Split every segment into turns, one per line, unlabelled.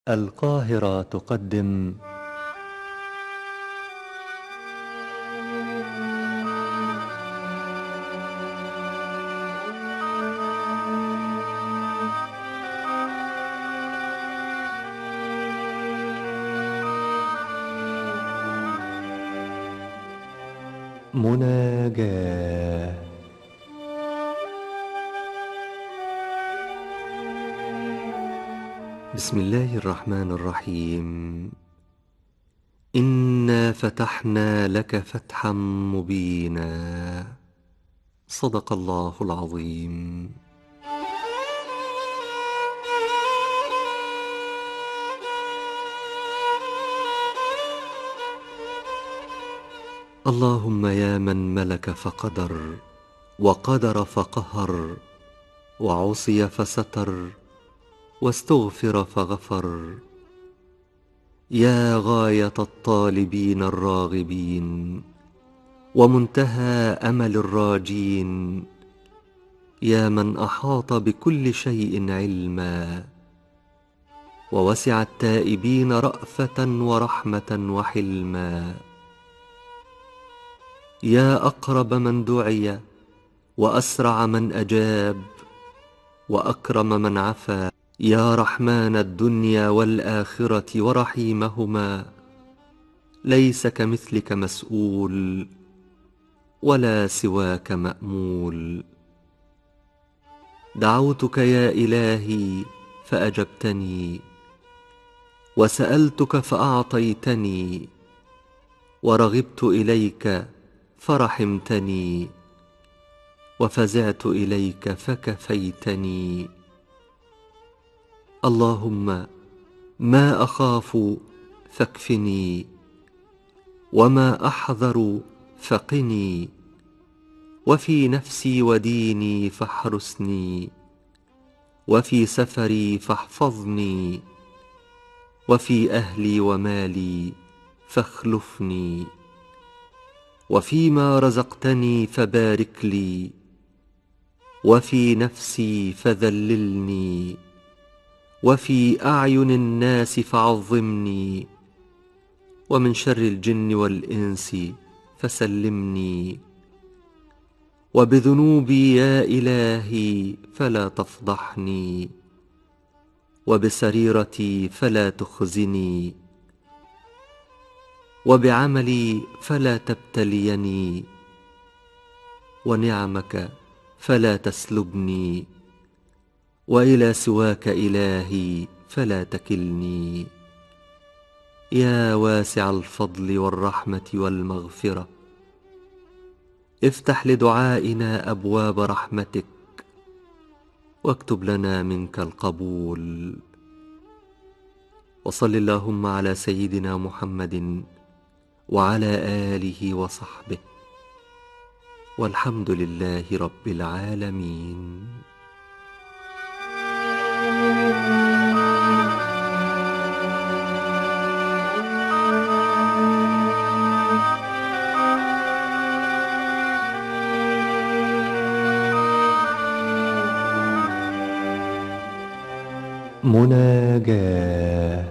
القاهرة تقدم مناجاة. بسم الله الرحمن الرحيم. إنا فتحنا لك فتحا مبينا. صدق الله العظيم. اللهم يا من ملك فقدر، وقدر فقهر، وعصي فستر، واستغفر فغفر، يا غاية الطالبين الراغبين، ومنتهى أمل الراجين، يا من أحاط بكل شيء علما، ووسع التائبين رأفة ورحمة وحلما، يا أقرب من دعي، وأسرع من أجاب، وأكرم من عفا، يا رحمن الدنيا والآخرة ورحيمهما، ليس كمثلك مسؤول، ولا سواك مأمول. دعوتك يا إلهي فأجبتني، وسألتك فأعطيتني، ورغبت إليك فرحمتني، وفزعت إليك فكفيتني. اللهم ما أخاف فاكفني، وما أحذر فقني، وفي نفسي وديني فاحرسني، وفي سفري فاحفظني، وفي أهلي ومالي فاخلفني، وفيما رزقتني فبارك لي، وفي نفسي فذللني، وفي أعين الناس فعظمني، ومن شر الجن والإنس فسلمني، وبذنوبي يا إلهي فلا تفضحني، وبسريرتي فلا تخزني، وبعملي فلا تبتليني، ونعمك فلا تسلبني، وإلى سواك إلهي فلا تكلني. يا واسع الفضل والرحمة والمغفرة، افتح لدعائنا أبواب رحمتك، واكتب لنا منك القبول. وصل اللهم على سيدنا محمد وعلى آله وصحبه، والحمد لله رب العالمين. مناجاة.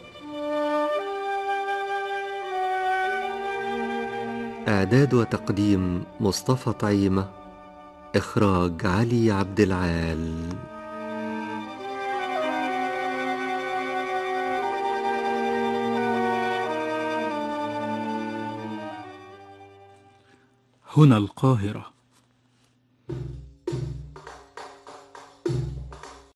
إعداد وتقديم مصطفى طعيمة. إخراج علي عبد العال.
هنا القاهرة.